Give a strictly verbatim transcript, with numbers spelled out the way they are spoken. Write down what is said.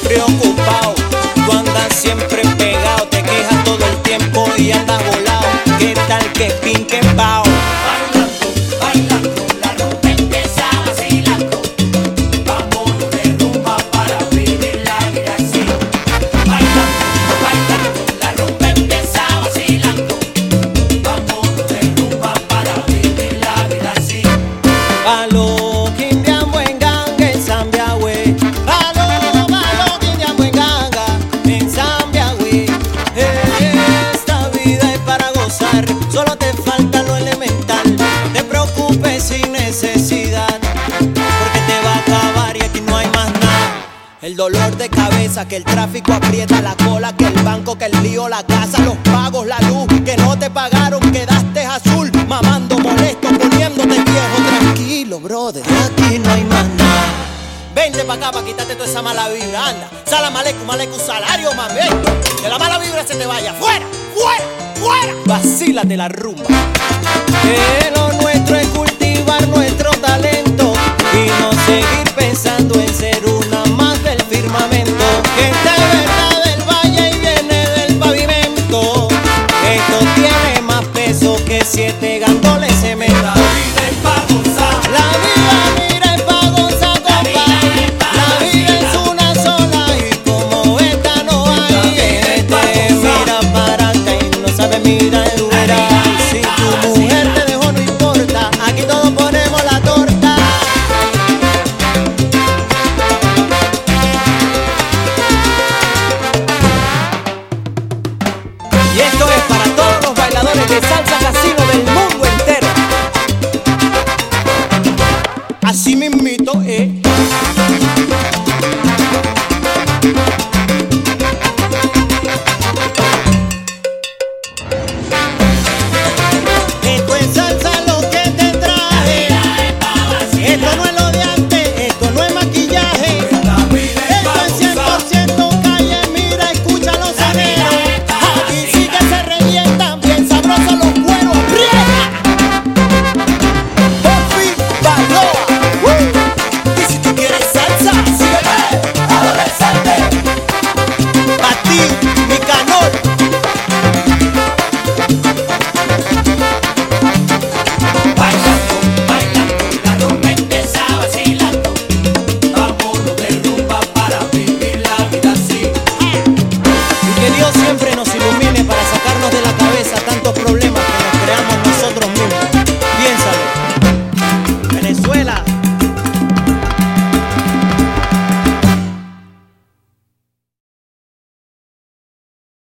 preocupado. Tú andas siempre pegado, te quejas todo el tiempo y andas volado. ¿Qué tal que pin, que pao? Bailando, bailando, la rumba empieza vacilando. Vámonos de rumba para vivir la vida así. Bailando, bailando, la rumba empieza vacilando. Vámonos de rumba para vivir la vida así. Palo, quindian buen ganga en Zambia, güey. Palo, palo, quindian buen ganga en Zambia, güey. Esta vida es para gozar, solo te falta lo elemental. No te preocupes sin necesidad, porque te va a acabar y aquí no hay más nada. El dolor de cabeza, que el tráfico aprieta la cola, que el banco, que el lío, la casa, los pagos, la luz, que no te pagaron, quedaste azul, mamando molesto, poniéndote viejo. Tranquilo, brother, aquí no hay más nada. Vente pa' acá pa' quitarte toda esa mala vibra, anda. Salam aleikum, aleikum salario, mami. Que la mala vibra se te vaya, fuera, fuera, fuera. Vacílate la rumba. Que lo nuestro es cultivar nuestro talento y no seguir pensando en ser una más del firmamento. Que esta es verdad del valle y viene del pavimento. Esto tiene más peso que siete gandoles cemento. La vida es pa' gozar. La vida, mira, es pa' gozar, compa. La vida es una sola y como esta no hay. Este mira para acá y no sabe mirar el verás. Si tu mujer te dejó no importa, aquí todos ponemos la torta. Y esto es para todos los bailadores de salsa casino del mundo entero. Así mismito, eh.